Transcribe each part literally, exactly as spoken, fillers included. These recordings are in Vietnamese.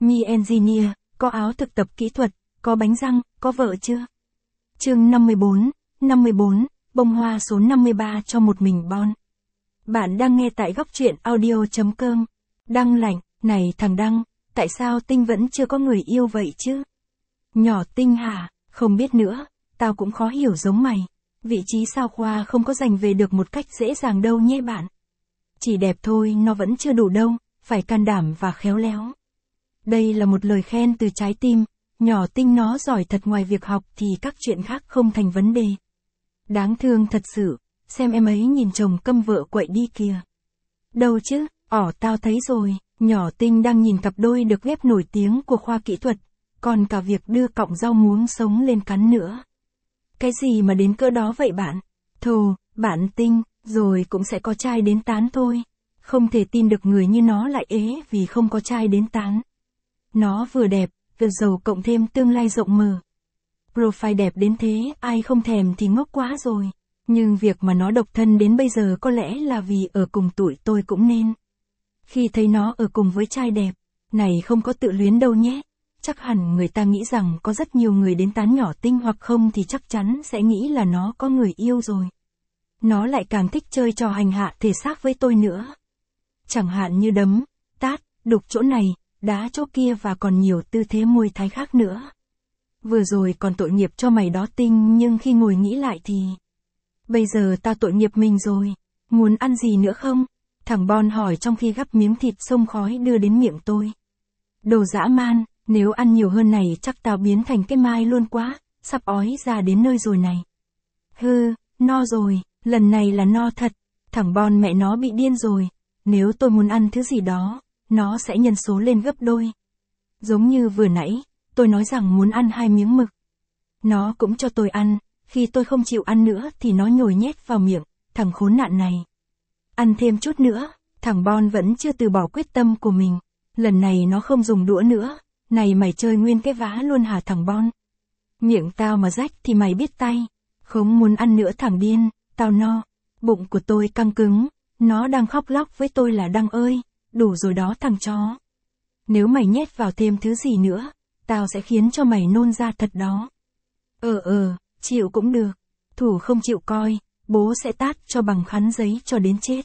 Mi Engineer, có áo thực tập kỹ thuật, có bánh răng, có vợ chưa? Chương năm mươi bốn, năm mươi bốn, bông hoa số năm mươi ba cho một mình Bon. Bạn đang nghe tại góc truyện audio.com. Đăng lạnh, này thằng Đăng, tại sao Tinh vẫn chưa có người yêu vậy chứ? Nhỏ Tinh hả, không biết nữa, tao cũng khó hiểu giống mày. Vị trí sao khoa không có giành về được một cách dễ dàng đâu nhé bạn. Chỉ đẹp thôi nó vẫn chưa đủ đâu, phải can đảm và khéo léo. Đây là một lời khen từ trái tim, nhỏ Tinh nó giỏi thật, ngoài việc học thì các chuyện khác không thành vấn đề. Đáng thương thật sự, xem em ấy nhìn chồng câm vợ quậy đi kìa. Đâu chứ, ỏ tao thấy rồi, nhỏ Tinh đang nhìn cặp đôi được ghép nổi tiếng của khoa kỹ thuật, còn cả việc đưa cọng rau muống sống lên cắn nữa. Cái gì mà đến cỡ đó vậy bạn? Thồ, bạn Tinh, rồi cũng sẽ có trai đến tán thôi. Không thể tin được người như nó lại ế vì không có trai đến tán. Nó vừa đẹp, vừa giàu cộng thêm tương lai rộng mở. Profile đẹp đến thế, ai không thèm thì ngốc quá rồi. Nhưng việc mà nó độc thân đến bây giờ có lẽ là vì ở cùng tuổi tôi cũng nên. Khi thấy nó ở cùng với trai đẹp, này không có tự luyến đâu nhé. Chắc hẳn người ta nghĩ rằng có rất nhiều người đến tán nhỏ Tinh, hoặc không thì chắc chắn sẽ nghĩ là nó có người yêu rồi. Nó lại càng thích chơi trò hành hạ thể xác với tôi nữa. Chẳng hạn như đấm, tát, đục chỗ này, đá chỗ kia và còn nhiều tư thế môi thái khác nữa. Vừa rồi còn tội nghiệp cho mày đó Tinh, nhưng khi ngồi nghĩ lại thì... Bây giờ tao tội nghiệp mình rồi. Muốn ăn gì nữa không? Thằng Bon hỏi trong khi gắp miếng thịt xông khói đưa đến miệng tôi. Đồ dã man, nếu ăn nhiều hơn này chắc tao biến thành cái mai luôn quá, sắp ói ra đến nơi rồi này. Hừ, no rồi, lần này là no thật. Thằng Bon mẹ nó bị điên rồi. Nếu tôi muốn ăn thứ gì đó, nó sẽ nhân số lên gấp đôi. Giống như vừa nãy, tôi nói rằng muốn ăn hai miếng mực. Nó cũng cho tôi ăn, khi tôi không chịu ăn nữa thì nó nhồi nhét vào miệng, thằng khốn nạn này. Ăn thêm chút nữa, thằng Bon vẫn chưa từ bỏ quyết tâm của mình. Lần này nó không dùng đũa nữa, này mày chơi nguyên cái vá luôn hả thằng Bon? Miệng tao mà rách thì mày biết tay. Không muốn ăn nữa thằng điên, tao no. Bụng của tôi căng cứng, nó đang khóc lóc với tôi là Đăng ơi, đủ rồi đó thằng chó. Nếu mày nhét vào thêm thứ gì nữa, tao sẽ khiến cho mày nôn ra thật đó. Ờ ờ, chịu cũng được. Thủ không chịu coi, bố sẽ tát cho bằng khăn giấy cho đến chết.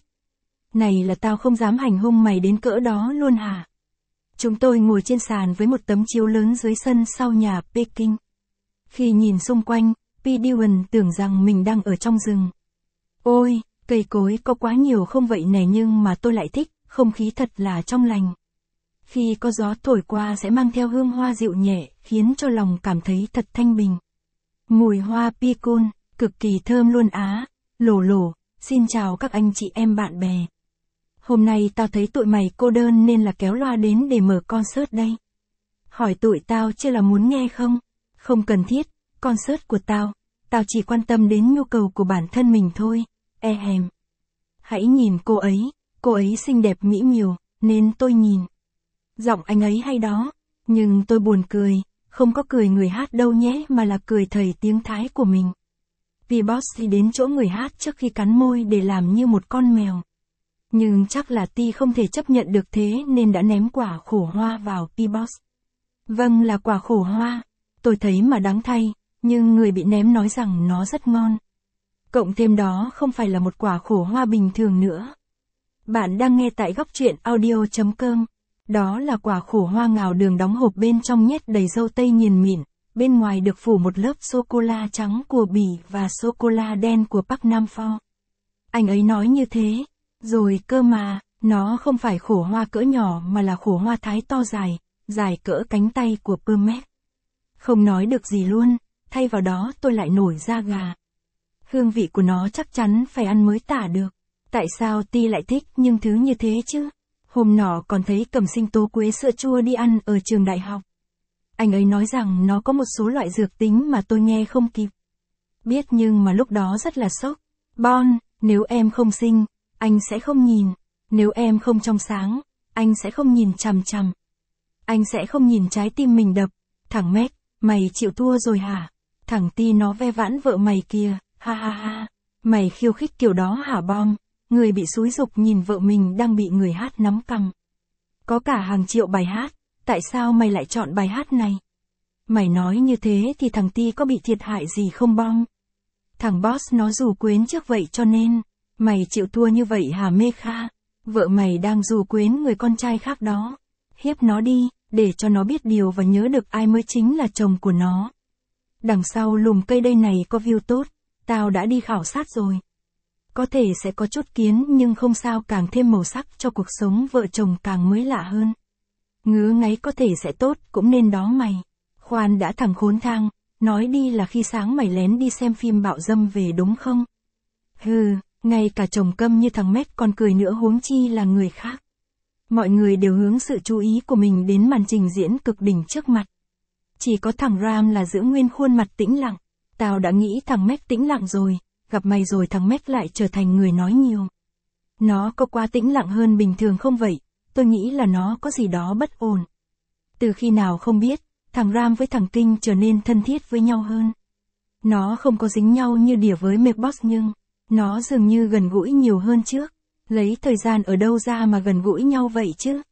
Này là tao không dám hành hung mày đến cỡ đó luôn hả? Chúng tôi ngồi trên sàn với một tấm chiếu lớn dưới sân sau nhà Peking. Khi nhìn xung quanh, P. Dillon tưởng rằng mình đang ở trong rừng. Ôi, cây cối có quá nhiều không vậy nè, nhưng mà tôi lại thích, không khí thật là trong lành. Khi có gió thổi qua sẽ mang theo hương hoa dịu nhẹ, khiến cho lòng cảm thấy thật thanh bình. Mùi hoa picon, cực kỳ thơm luôn á. Lổ lổ, xin chào các anh chị em bạn bè. Hôm nay tao thấy tụi mày cô đơn nên là kéo loa đến để mở concert đây. Hỏi tụi tao chứ là muốn nghe không? Không cần thiết, concert của tao, tao chỉ quan tâm đến nhu cầu của bản thân mình thôi, e hèm. Hãy nhìn cô ấy, cô ấy xinh đẹp mỹ miều, nên tôi nhìn. Giọng anh ấy hay đó, nhưng tôi buồn cười, không có cười người hát đâu nhé mà là cười thầy tiếng Thái của mình. P-Boss đi đến chỗ người hát trước khi cắn môi để làm như một con mèo. Nhưng chắc là Ti không thể chấp nhận được thế nên đã ném quả khổ hoa vào P-Boss. Vâng, là quả khổ hoa. Tôi thấy mà đáng thay, nhưng người bị ném nói rằng nó rất ngon. Cộng thêm đó không phải là một quả khổ hoa bình thường nữa. Bạn đang nghe tại góc truyện audio.com. Đó là quả khổ hoa ngào đường đóng hộp, bên trong nhét đầy dâu tây nghiền mịn, bên ngoài được phủ một lớp sô-cô-la trắng của Bỉ và sô-cô-la đen của Bắc Nam Pho. Anh ấy nói như thế. Rồi cơ mà, nó không phải khổ hoa cỡ nhỏ mà là khổ hoa thái to dài, dài cỡ cánh tay của Permet. Không nói được gì luôn, thay vào đó tôi lại nổi da gà. Hương vị của nó chắc chắn phải ăn mới tả được. Tại sao Ti lại thích những thứ như thế chứ? Hôm nọ còn thấy cầm sinh tố quế sữa chua đi ăn ở trường đại học. Anh ấy nói rằng nó có một số loại dược tính mà tôi nghe không kịp biết, nhưng mà lúc đó rất là sốc. Bon, nếu em không xinh, anh sẽ không nhìn. Nếu em không trong sáng, anh sẽ không nhìn chằm chằm. Anh sẽ không nhìn trái tim mình đập. Thằng Mac, mày chịu thua rồi hả? Thằng Ti nó ve vãn vợ mày kìa, ha ha ha. Mày khiêu khích kiểu đó hả Bom? Người bị xúi giục nhìn vợ mình đang bị người hát nắm cằm. Có cả hàng triệu bài hát, tại sao mày lại chọn bài hát này? Mày nói như thế thì thằng Ti có bị thiệt hại gì không bong? Thằng boss nó dù quyến trước vậy cho nên, mày chịu thua như vậy hả Mê Kha? Vợ mày đang dù quyến người con trai khác đó. Hiếp nó đi, để cho nó biết điều và nhớ được ai mới chính là chồng của nó. Đằng sau lùm cây đây này có view tốt, tao đã đi khảo sát rồi. Có thể sẽ có chút kiến nhưng không sao, càng thêm màu sắc cho cuộc sống vợ chồng càng mới lạ hơn. Ngứa ngáy có thể sẽ tốt, cũng nên đó mày. Khoan đã thằng khốn thang, nói đi là khi sáng mày lén đi xem phim bạo dâm về đúng không? Hừ, ngay cả chồng câm như thằng Mét còn cười nữa huống chi là người khác. Mọi người đều hướng sự chú ý của mình đến màn trình diễn cực đỉnh trước mặt. Chỉ có thằng Ram là giữ nguyên khuôn mặt tĩnh lặng. Tao đã nghĩ thằng Mét tĩnh lặng rồi, gặp mày rồi thằng Mét lại trở thành người nói nhiều. Nó có quá tĩnh lặng hơn bình thường không vậy? Tôi nghĩ là nó có gì đó bất ổn. Từ khi nào không biết, thằng Ram với thằng Kinh trở nên thân thiết với nhau hơn. Nó không có dính nhau như đỉa với Mecboss nhưng, nó dường như gần gũi nhiều hơn trước. Lấy thời gian ở đâu ra mà gần gũi nhau vậy chứ?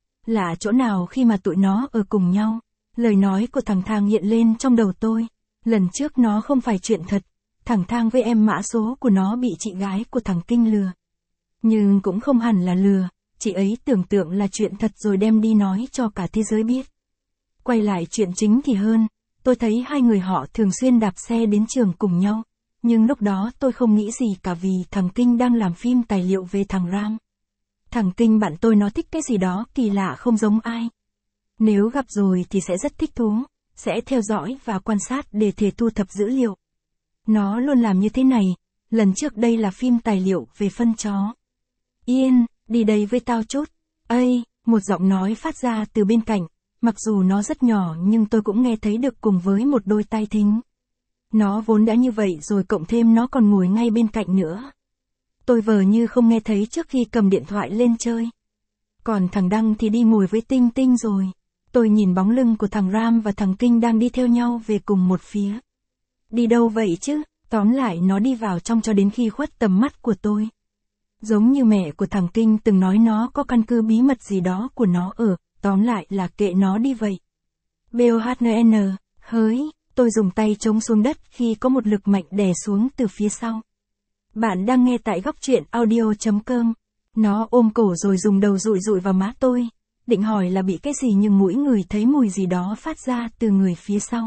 Lạ chỗ nào khi mà tụi nó ở cùng nhau? Lời nói của thằng Thang hiện lên trong đầu tôi. Lần trước nó không phải chuyện thật. Thằng Thang với em mã số của nó bị chị gái của thằng Kinh lừa. Nhưng cũng không hẳn là lừa. Chị ấy tưởng tượng là chuyện thật rồi đem đi nói cho cả thế giới biết. Quay lại chuyện chính thì hơn. Tôi thấy hai người họ thường xuyên đạp xe đến trường cùng nhau. Nhưng lúc đó tôi không nghĩ gì cả vì thằng Kinh đang làm phim tài liệu về thằng Ram. Thằng Kinh bạn tôi nó thích cái gì đó kỳ lạ không giống ai. Nếu gặp rồi thì sẽ rất thích thú, sẽ theo dõi và quan sát để thể thu thập dữ liệu. Nó luôn làm như thế này, lần trước đây là phim tài liệu về phân chó. Yên, đi đây với tao chút. Ây, một giọng nói phát ra từ bên cạnh, mặc dù nó rất nhỏ nhưng tôi cũng nghe thấy được cùng với một đôi tai thính. Nó vốn đã như vậy rồi cộng thêm nó còn ngồi ngay bên cạnh nữa. Tôi vờ như không nghe thấy trước khi cầm điện thoại lên chơi. Còn thằng Đăng thì đi ngồi với Tinh Tinh rồi. Tôi nhìn bóng lưng của thằng Ram và thằng Kinh đang đi theo nhau về cùng một phía. Đi đâu vậy chứ? Tóm lại nó đi vào trong cho đến khi khuất tầm mắt của tôi. Giống như mẹ của thằng Kinh từng nói nó có căn cứ bí mật gì đó của nó ở, tóm lại là kệ nó đi vậy. BOHN, hới, tôi dùng tay chống xuống đất khi có một lực mạnh đè xuống từ phía sau. Bạn đang nghe tại góc truyện audio chấm com. Nó ôm cổ rồi dùng đầu dụi dụi vào má tôi. Định hỏi là bị cái gì nhưng mũi người thấy mùi gì đó phát ra từ người phía sau.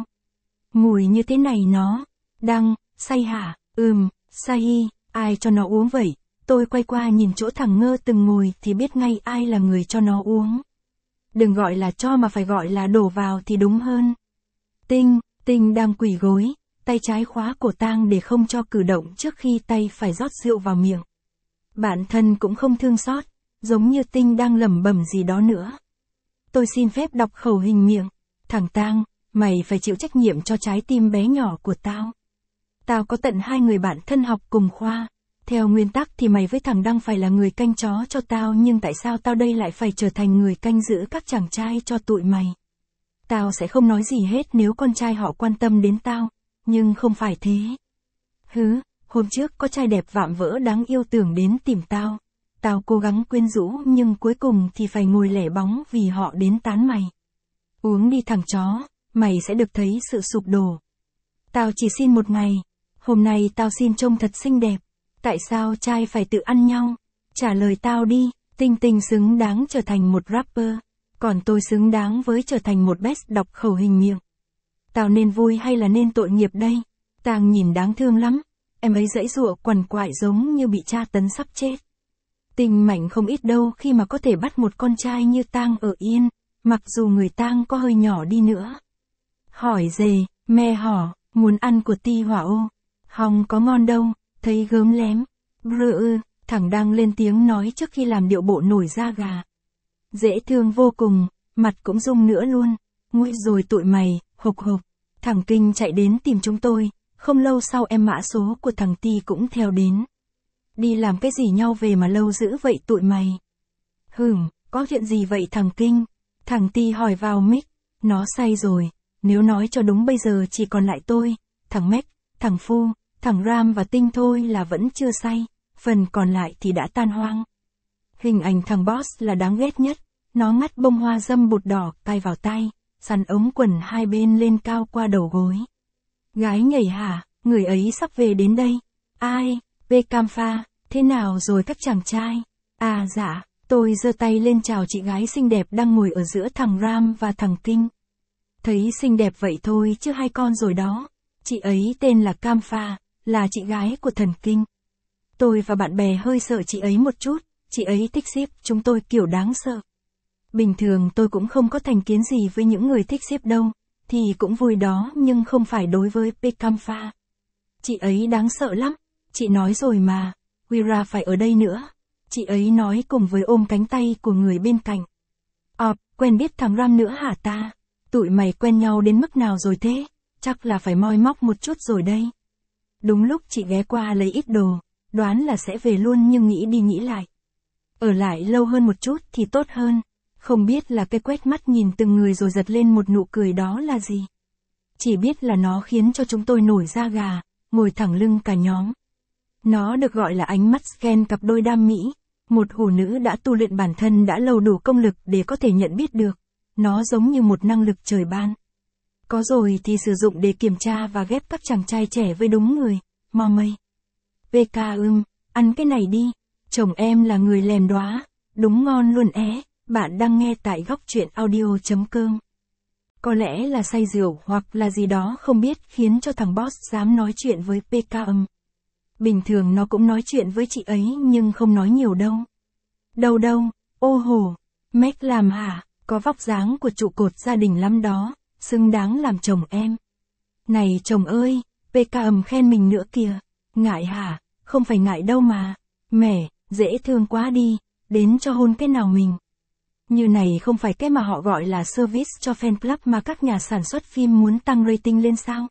Mùi như thế này nó. Đăng, say hả? Ừm, say, ai cho nó uống vậy? Tôi quay qua nhìn chỗ thằng Ngơ từng ngồi thì biết ngay ai là người cho nó uống. Đừng gọi là cho mà phải gọi là đổ vào thì đúng hơn. Tinh, Tinh đang quỳ gối, tay trái khóa cổ tang để không cho cử động trước khi tay phải rót rượu vào miệng. Bản thân cũng không thương xót, giống như Tinh đang lẩm bẩm gì đó nữa. Tôi xin phép đọc khẩu hình miệng. Thằng Tang, mày phải chịu trách nhiệm cho trái tim bé nhỏ của tao. Tao có tận hai người bạn thân học cùng khoa. Theo nguyên tắc thì mày với thằng Đăng phải là người canh chó cho tao, nhưng tại sao tao đây lại phải trở thành người canh giữ các chàng trai cho tụi mày? Tao sẽ không nói gì hết nếu con trai họ quan tâm đến tao, nhưng không phải thế. Hứ, hôm trước có trai đẹp vạm vỡ đáng yêu tưởng đến tìm tao. Tao cố gắng quyến rũ nhưng cuối cùng thì phải ngồi lẻ bóng vì họ đến tán mày. Uống đi thằng chó, mày sẽ được thấy sự sụp đổ. Tao chỉ xin một ngày, hôm nay tao xin trông thật xinh đẹp. Tại sao trai phải tự ăn nhau? Trả lời tao đi, Tinh Tinh xứng đáng trở thành một rapper, còn tôi xứng đáng với trở thành một best đọc khẩu hình miệng. Tao nên vui hay là nên tội nghiệp đây? Tang nhìn đáng thương lắm, em ấy giãy giụa quằn quại giống như bị tra tấn sắp chết. Tinh mạnh không ít đâu khi mà có thể bắt một con trai như Tang ở yên, mặc dù người Tang có hơi nhỏ đi nữa. Hỏi dề, me hỏ, muốn ăn của ti hỏa ô. Hong có ngon đâu, thấy gớm lém. Brr, thằng đang lên tiếng nói trước khi làm điệu bộ nổi da gà. Dễ thương vô cùng, mặt cũng rung nữa luôn. Nguy rồi tụi mày, hộc hộc. Thằng Kinh chạy đến tìm chúng tôi, không lâu sau em mã số của thằng Ti cũng theo đến. Đi làm cái gì nhau về mà lâu dữ vậy tụi mày? Hửm, có chuyện gì vậy thằng Kinh? Thằng Ti hỏi vào mic, nó say rồi, nếu nói cho đúng bây giờ chỉ còn lại tôi, thằng Mac, thằng Phu, thằng Ram và Tinh thôi là vẫn chưa say, phần còn lại thì đã tan hoang. Hình ảnh thằng Boss là đáng ghét nhất, Nó ngắt bông hoa dâm bột đỏ cài vào tay, sắn ống quần hai bên lên cao qua đầu gối. Gái nhảy hả, người ấy sắp về đến đây. Ai, Pecamfa, thế nào rồi các chàng trai? À dạ, tôi giơ tay lên chào chị gái xinh đẹp đang ngồi ở giữa thằng Ram và thằng Kinh. Thấy xinh đẹp vậy thôi chứ hai con rồi đó. Chị ấy tên là Camfa, là chị gái của thần Kinh. Tôi và bạn bè hơi sợ chị ấy một chút, chị ấy thích ship chúng tôi kiểu đáng sợ. Bình thường tôi cũng không có thành kiến gì với những người thích ship đâu, thì cũng vui đó nhưng không phải đối với Pecamfa. Chị ấy đáng sợ lắm, chị nói rồi mà, Wira phải ở đây nữa. Chị ấy nói cùng với ôm cánh tay của người bên cạnh. Ờ, quen biết thằng Ram nữa hả ta? Tụi mày quen nhau đến mức nào rồi thế? Chắc là phải moi móc một chút rồi đây. Đúng lúc chị ghé qua lấy ít đồ, đoán là sẽ về luôn nhưng nghĩ đi nghĩ lại. Ở lại lâu hơn một chút thì tốt hơn. Không biết là cái quét mắt nhìn từng người rồi giật lên một nụ cười đó là gì. Chỉ biết là nó khiến cho chúng tôi nổi da gà, ngồi thẳng lưng cả nhóm. Nó được gọi là ánh mắt scan cặp đôi đam mỹ. Một hủ nữ đã tu luyện bản thân đã lâu đủ công lực để có thể nhận biết được. Nó giống như một năng lực trời ban. Có rồi thì sử dụng để kiểm tra và ghép các chàng trai trẻ với đúng người. Mò mây. vê ca ưm, ăn cái này đi. Chồng em là người lèn đóa. Đúng ngon luôn é. Bạn đang nghe tại góc truyện audio.com. Có lẽ là say rượu hoặc là gì đó không biết khiến cho thằng boss dám nói chuyện với pê ca ưm. Bình thường nó cũng nói chuyện với chị ấy nhưng không nói nhiều đâu. Đâu đâu, ô hồ, Mac làm hả, có vóc dáng của trụ cột gia đình lắm đó, xứng đáng làm chồng em. Này chồng ơi, pê ca ừm khen mình nữa kìa, ngại hả, không phải ngại đâu mà, mẻ, dễ thương quá đi, đến cho hôn cái nào mình. Như này không phải cái mà họ gọi là service cho fan club mà các nhà sản xuất phim muốn tăng rating lên sao?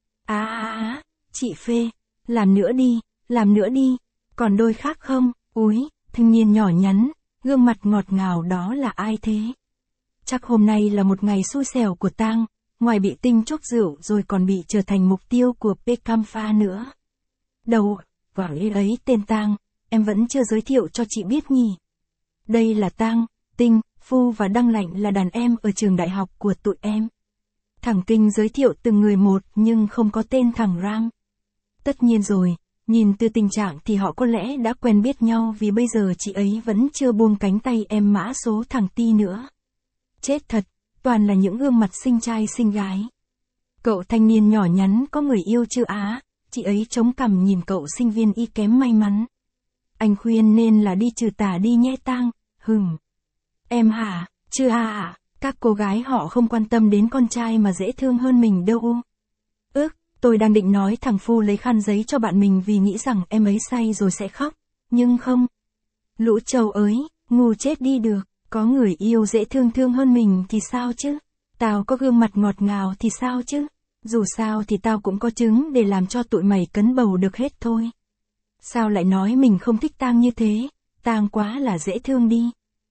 À à à, chị phê. Làm nữa đi, làm nữa đi, còn đôi khác không, úi, thanh niên nhỏ nhắn, gương mặt ngọt ngào đó là ai thế? Chắc hôm nay là một ngày xui xẻo của Tang, ngoài bị tinh chốc rượu rồi còn bị trở thành mục tiêu của Pecamfa nữa. Đâu, gọi ấy tên Tang, em vẫn chưa giới thiệu cho chị biết nhỉ. Đây là Tang, Tinh, Phu và Đăng Lạnh là đàn em ở trường đại học của tụi em. Thằng Kinh giới thiệu từng người một nhưng không có tên thằng Ram. Tất nhiên rồi, nhìn từ tình trạng thì họ có lẽ đã quen biết nhau vì bây giờ chị ấy vẫn chưa buông cánh tay em mã số thằng Ti nữa. Chết thật, toàn là những gương mặt xinh trai xinh gái. Cậu thanh niên nhỏ nhắn có người yêu chưa á, chị ấy chống cằm nhìn cậu sinh viên y kém may mắn. Anh khuyên nên là đi trừ tà đi nhé Tang, hừm. Em hả, chưa à, các cô gái họ không quan tâm đến con trai mà dễ thương hơn mình đâu. Ước. Tôi đang định nói thằng Phu lấy khăn giấy cho bạn mình vì nghĩ rằng em ấy say rồi sẽ khóc, nhưng không. Lũ trâu ới, ngu chết đi được, có người yêu dễ thương thương hơn mình thì sao chứ? Tao có gương mặt ngọt ngào thì sao chứ? Dù sao thì tao cũng có trứng để làm cho tụi mày cấn bầu được hết thôi. Sao lại nói mình không thích Tang như thế? Tang quá là dễ thương đi.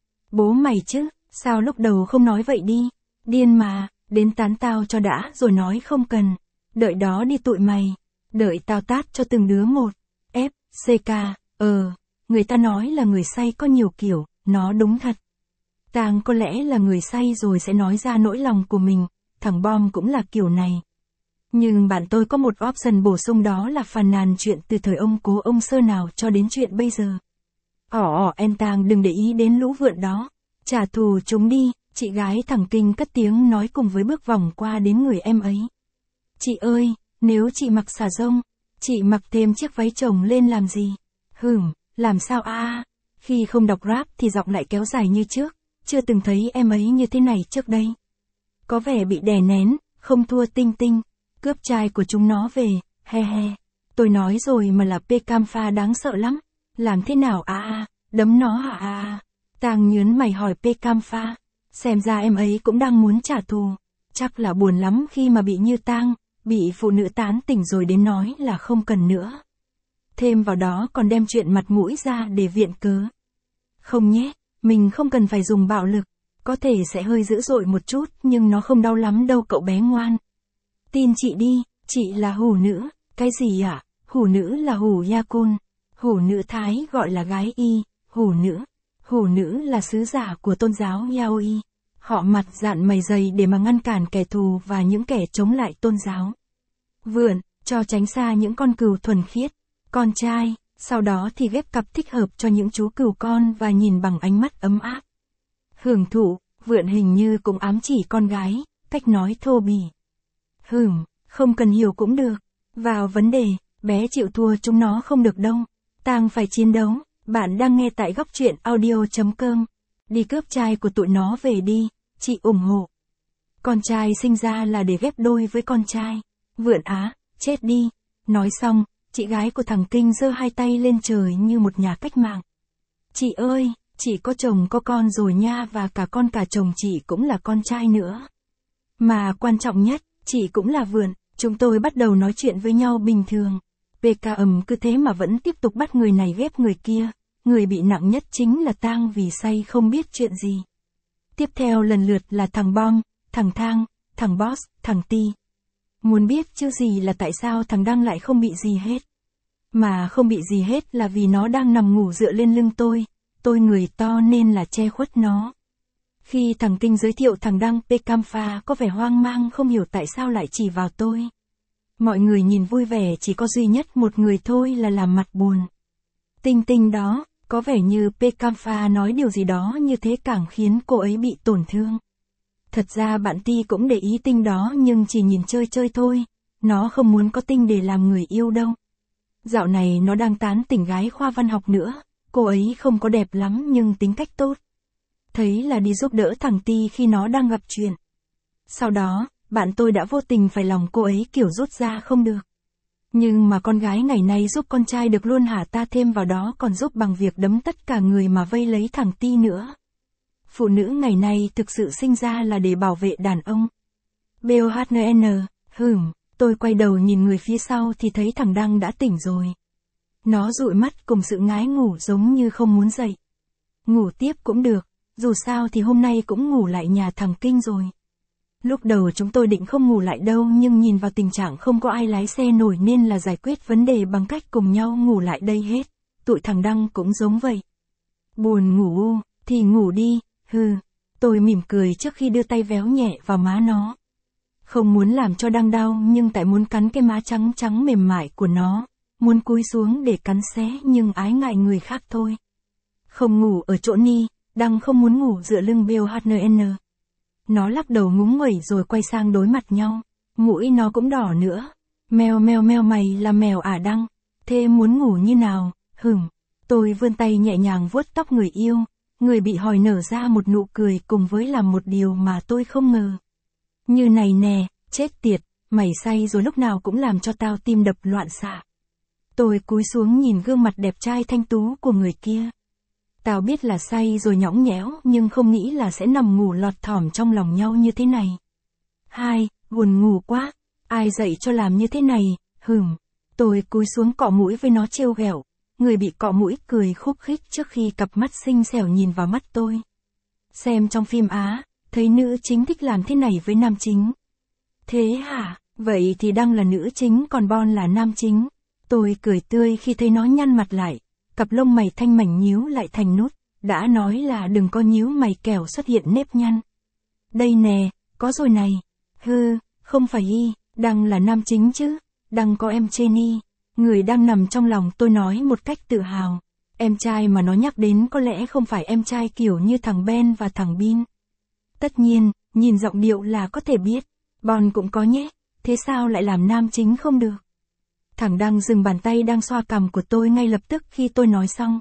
Bố mày chứ, sao lúc đầu không nói vậy đi? Điên mà, đến tán tao cho đã rồi nói không cần. Đợi đó đi tụi mày. Đợi tao tát cho từng đứa một. F, C K, ờ, người ta nói là người say có nhiều kiểu, nó đúng thật. Tang có lẽ là người say rồi sẽ nói ra nỗi lòng của mình, thằng Bom cũng là kiểu này. Nhưng bạn tôi có một option bổ sung đó là phàn nàn chuyện từ thời ông cố ông Sơ nào cho đến chuyện bây giờ. Ỏ ỏ en Tang đừng để ý đến lũ vượn đó. Trả thù chúng đi, chị gái thằng Kinh cất tiếng nói cùng với bước vòng qua đến người em ấy. Chị ơi, nếu chị mặc xà rông, chị mặc thêm chiếc váy chồng lên làm gì? Hửm, làm sao a? À? Khi không đọc rap thì giọng lại kéo dài như trước, chưa từng thấy em ấy như thế này trước đây. Có vẻ bị đè nén, không thua Tinh Tinh, cướp trai của chúng nó về, he he. Tôi nói rồi mà là Pecamfa đáng sợ lắm, làm thế nào a a, đấm nó hả a a? Tang nhớn mày hỏi Pecamfa, xem ra em ấy cũng đang muốn trả thù, chắc là buồn lắm khi mà bị như Tang. Bị phụ nữ tán tỉnh rồi đến nói là không cần nữa. Thêm vào đó còn đem chuyện mặt mũi ra để viện cớ. Không nhé, mình không cần phải dùng bạo lực, có thể sẽ hơi dữ dội một chút nhưng nó không đau lắm đâu cậu bé ngoan. Tin chị đi, chị là hủ nữ, cái gì ạ? À? Hủ nữ là hủ Yakun, hủ nữ Thái gọi là gái y, hủ nữ, Hủ nữ là sứ giả của tôn giáo Yaoi. Họ mặt dạn mày dày để mà ngăn cản kẻ thù và những kẻ chống lại tôn giáo. Vượn, cho tránh xa những con cừu thuần khiết. Con trai, sau đó thì ghép cặp thích hợp cho những chú cừu con và nhìn bằng ánh mắt ấm áp. Hưởng thụ, vượn hình như cũng ám chỉ con gái, cách nói thô bỉ. Hửm, không cần hiểu cũng được. Vào vấn đề, bé chịu thua chúng nó không được đâu. Tang phải chiến đấu. Bạn đang nghe tại góc truyện audio.com. Đi cướp trai của tụi nó về đi, chị ủng hộ. Con trai sinh ra là để ghép đôi với con trai. Vượn á, chết đi. Nói xong, chị gái của thằng Kinh giơ hai tay lên trời như một nhà cách mạng. Chị ơi, chị có chồng có con rồi nha, và cả con cả chồng chị cũng là con trai nữa. Mà quan trọng nhất, chị cũng là vượn. Chúng tôi bắt đầu nói chuyện với nhau bình thường. pê ca ầm cứ thế mà vẫn tiếp tục bắt người này ghép người kia. Người bị nặng nhất chính là Tang vì say không biết chuyện gì. Tiếp theo lần lượt là thằng Bom, thằng Thang, thằng Boss, thằng Ti. Muốn biết chứ gì là tại sao thằng Đăng lại không bị gì hết. Mà không bị gì hết là vì nó đang nằm ngủ dựa lên lưng tôi. Tôi người to nên là che khuất nó. Khi thằng Kinh giới thiệu thằng Đăng, Pecamfa có vẻ hoang mang không hiểu tại sao lại chỉ vào tôi. Mọi người nhìn vui vẻ, chỉ có duy nhất một người thôi là làm mặt buồn. Tinh Tinh đó, có vẻ như Pecamfa nói điều gì đó như thế càng khiến cô ấy bị tổn thương. Thật ra bạn Ti cũng để ý Tinh đó nhưng chỉ nhìn chơi chơi thôi, nó không muốn có Tinh để làm người yêu đâu. Dạo này nó đang tán tỉnh gái khoa văn học nữa, cô ấy không có đẹp lắm nhưng tính cách tốt. Thấy là đi giúp đỡ thằng Ti khi nó đang gặp chuyện. Sau đó, bạn tôi đã vô tình phải lòng cô ấy kiểu rút ra không được. Nhưng mà con gái ngày nay giúp con trai được luôn hả, ta thêm vào đó còn giúp bằng việc đấm tất cả người mà vây lấy thằng Ti nữa. Phụ nữ ngày nay thực sự sinh ra là để bảo vệ đàn ông. Bohn, hửm, tôi quay đầu nhìn người phía sau thì thấy thằng Đăng đã tỉnh rồi. Nó dụi mắt cùng sự ngái ngủ giống như không muốn dậy. Ngủ tiếp cũng được, dù sao thì hôm nay cũng ngủ lại nhà thằng Kinh rồi. Lúc đầu chúng tôi định không ngủ lại đâu nhưng nhìn vào tình trạng không có ai lái xe nổi nên là giải quyết vấn đề bằng cách cùng nhau ngủ lại đây hết. Tụi thằng Đăng cũng giống vậy. Buồn ngủ thì ngủ đi, hừ. Tôi mỉm cười trước khi đưa tay véo nhẹ vào má nó. Không muốn làm cho Đăng đau nhưng tại muốn cắn cái má trắng trắng mềm mại của nó. Muốn cúi xuống để cắn xé nhưng ái ngại người khác thôi. Không ngủ ở chỗ Ni, Đăng không muốn ngủ dựa lưng Bohn. Nó lắc đầu ngúng nguẩy rồi quay sang đối mặt nhau. Mũi nó cũng đỏ nữa. Mèo mèo mèo, mày là mèo à Đăng? Thế muốn ngủ như nào? Hửm. Tôi vươn tay nhẹ nhàng vuốt tóc người yêu. Người bị hỏi nở ra một nụ cười cùng với làm một điều mà tôi không ngờ. Như này nè, chết tiệt, mày say rồi lúc nào cũng làm cho tao tim đập loạn xạ. Tôi cúi xuống nhìn gương mặt đẹp trai thanh tú của người kia. Tao biết là say rồi nhõng nhẽo nhưng không nghĩ là sẽ nằm ngủ lọt thỏm trong lòng nhau như thế này. Hai, buồn ngủ quá, ai dậy cho làm như thế này, hửm. Tôi cúi xuống cọ mũi với nó trêu ghẹo. Người bị cọ mũi cười khúc khích trước khi cặp mắt xinh xẻo nhìn vào mắt tôi. Xem trong phim Á, thấy nữ chính thích làm thế này với nam chính. Thế hả? Vậy thì Đăng là nữ chính còn Bon là nam chính. Tôi cười tươi khi thấy nó nhăn mặt lại. Cặp lông mày thanh mảnh nhíu lại thành nút. Đã nói là đừng có nhíu mày kẻo xuất hiện nếp nhăn. Đây nè, có rồi này. Hư, không phải y, Đăng là nam chính chứ. Đăng có em Jenny. Người đang nằm trong lòng tôi nói một cách tự hào. Em trai mà nó nhắc đến có lẽ không phải em trai kiểu như thằng Ben và thằng Bin. Tất nhiên, nhìn giọng điệu là có thể biết. Bon cũng có nhé. Thế sao lại làm nam chính không được? Thằng Đăng dừng bàn tay đang xoa cằm của tôi ngay lập tức khi tôi nói xong.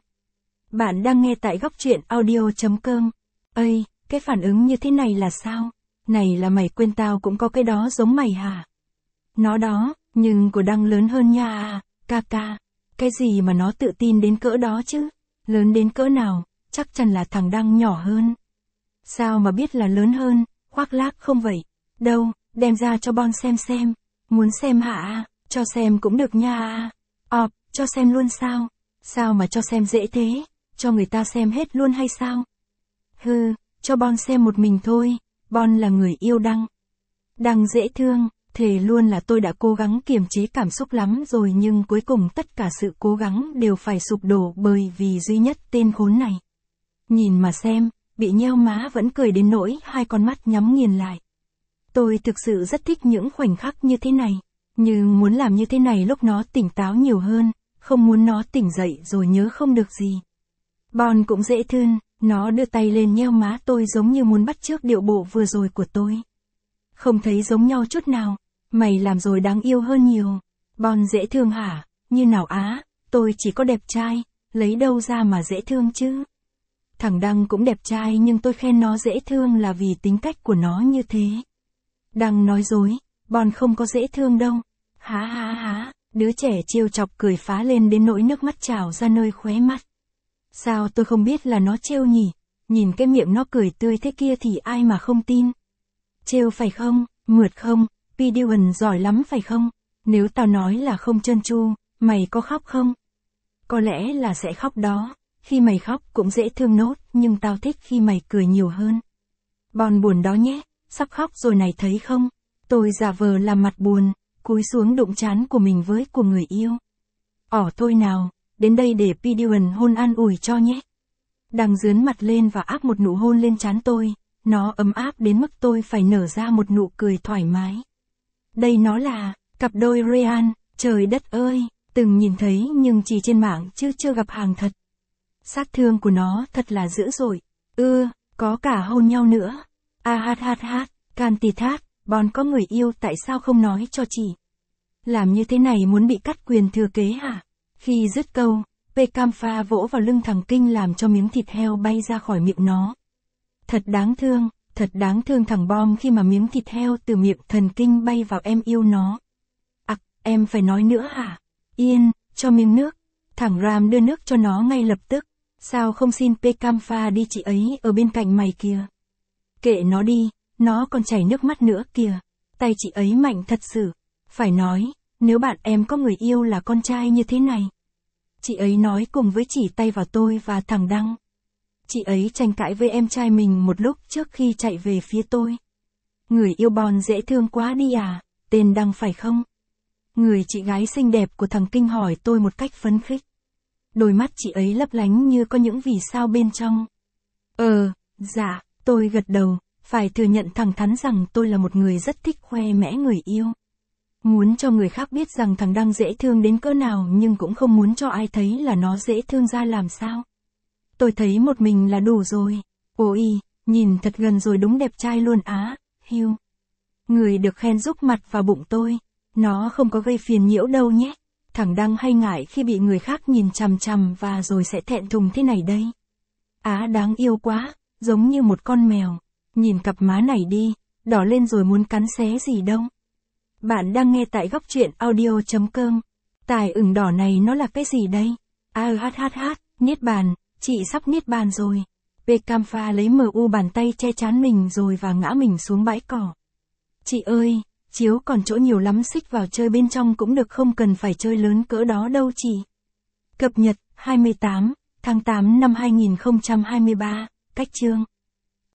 Bạn đang nghe tại góc truyện audio.com. Ây, cái phản ứng như thế này là sao? Này là mày quên tao cũng có cái đó giống mày hả? Nó đó, nhưng của Đăng lớn hơn nha à, ca ca. Cái gì mà nó tự tin đến cỡ đó chứ? Lớn đến cỡ nào, chắc chắn là thằng Đăng nhỏ hơn. Sao mà biết là lớn hơn, khoác lác không vậy? Đâu, đem ra cho Bon xem xem. Muốn xem hả? Cho xem cũng được nha à. Ọp, cho xem luôn sao? Sao mà cho xem dễ thế? Cho người ta xem hết luôn hay sao? Hừ, cho Bon xem một mình thôi. Bon là người yêu Đăng. Đăng dễ thương. Thề luôn là tôi đã cố gắng kiềm chế cảm xúc lắm rồi nhưng cuối cùng tất cả sự cố gắng đều phải sụp đổ bởi vì duy nhất tên khốn này. Nhìn mà xem, bị nheo má vẫn cười đến nỗi hai con mắt nhắm nghiền lại. Tôi thực sự rất thích những khoảnh khắc như thế này, nhưng muốn làm như thế này lúc nó tỉnh táo nhiều hơn, không muốn nó tỉnh dậy rồi nhớ không được gì. Bon cũng dễ thương, nó đưa tay lên nheo má tôi giống như muốn bắt chước điệu bộ vừa rồi của tôi. Không thấy giống nhau chút nào, mày làm rồi đáng yêu hơn nhiều. Bon dễ thương hả? Như nào á, tôi chỉ có đẹp trai, lấy đâu ra mà dễ thương chứ. Thằng Đăng cũng đẹp trai nhưng tôi khen nó dễ thương là vì tính cách của nó như thế. Đăng nói dối, Bon không có dễ thương đâu. Há há há, đứa trẻ trêu chọc cười phá lên đến nỗi nước mắt trào ra nơi khóe mắt. Sao tôi không biết là nó trêu nhỉ? Nhìn cái miệng nó cười tươi thế kia thì ai mà không tin. Trêu phải không? Mượt không? Pidiwan giỏi lắm phải không? Nếu tao nói là không trơn tru, mày có khóc không? Có lẽ là sẽ khóc đó. Khi mày khóc cũng dễ thương nốt, nhưng tao thích khi mày cười nhiều hơn. Bon buồn đó nhé, sắp khóc rồi này thấy không? Tôi giả vờ làm mặt buồn, cúi xuống đụng trán của mình với của người yêu. Ỏ thôi nào, đến đây để Pidiwan hôn an ủi cho nhé. Đằng dướn mặt lên và áp một nụ hôn lên trán tôi, nó ấm áp đến mức tôi phải nở ra một nụ cười thoải mái. Đây nó là, cặp đôi Ryan, trời đất ơi, từng nhìn thấy nhưng chỉ trên mạng chứ chưa gặp hàng thật. Sát thương của nó thật là dữ dội. Ư, có cả hôn nhau nữa. A hát hát hát, can tì thát, Bon có người yêu tại sao không nói cho chị? Làm như thế này muốn bị cắt quyền thừa kế hả? Khi dứt câu, Pecamfa vỗ vào lưng thằng Kinh làm cho miếng thịt heo bay ra khỏi miệng nó. Thật đáng thương, thật đáng thương thằng Bom khi mà miếng thịt heo từ miệng thần Kinh bay vào em yêu nó. Ặc, em phải nói nữa hả? Yên, cho miếng nước. Thằng Ram đưa nước cho nó ngay lập tức. Sao không xin Pecamfa đi, chị ấy ở bên cạnh mày kìa. Kệ nó đi, nó còn chảy nước mắt nữa kìa. Tay chị ấy mạnh thật sự. Phải nói, nếu bạn em có người yêu là con trai như thế này. Chị ấy nói cùng với chỉ tay vào tôi và thằng Đăng. Chị ấy tranh cãi với em trai mình một lúc trước khi chạy về phía tôi. Người yêu Bon dễ thương quá đi à, tên Đăng phải không? Người chị gái xinh đẹp của thằng Kinh hỏi tôi một cách phấn khích. Đôi mắt chị ấy lấp lánh như có những vì sao bên trong. Ờ, dạ, tôi gật đầu, phải thừa nhận thẳng thắn rằng tôi là một người rất thích khoe mẽ người yêu. Muốn cho người khác biết rằng thằng Đăng dễ thương đến cỡ nào nhưng cũng không muốn cho ai thấy là nó dễ thương ra làm sao. Tôi thấy một mình là đủ rồi. Ôi, nhìn thật gần rồi, đúng đẹp trai luôn á, hiu. Người được khen giúp mặt vào bụng tôi. Nó không có gây phiền nhiễu đâu nhé. Thằng Đăng hay ngại khi bị người khác nhìn chằm chằm và rồi sẽ thẹn thùng thế này đây. Á đáng yêu quá, giống như một con mèo. Nhìn cặp má này đi, đỏ lên rồi muốn cắn xé gì đâu. Bạn đang nghe tại góc truyện audio chấm com. Tài ửng đỏ này nó là cái gì đây? A hát hát hát, niết bàn, chị sắp niết bàn rồi. Pecamfa lấy mờ u bàn tay che chán mình rồi và ngã mình xuống bãi cỏ. Chị ơi, chiếu còn chỗ nhiều lắm, xích vào chơi bên trong cũng được, không cần phải chơi lớn cỡ đó đâu chị. Cập nhật hai mươi tám tháng tám năm hai nghìn không trăm hai mươi ba, cách chương.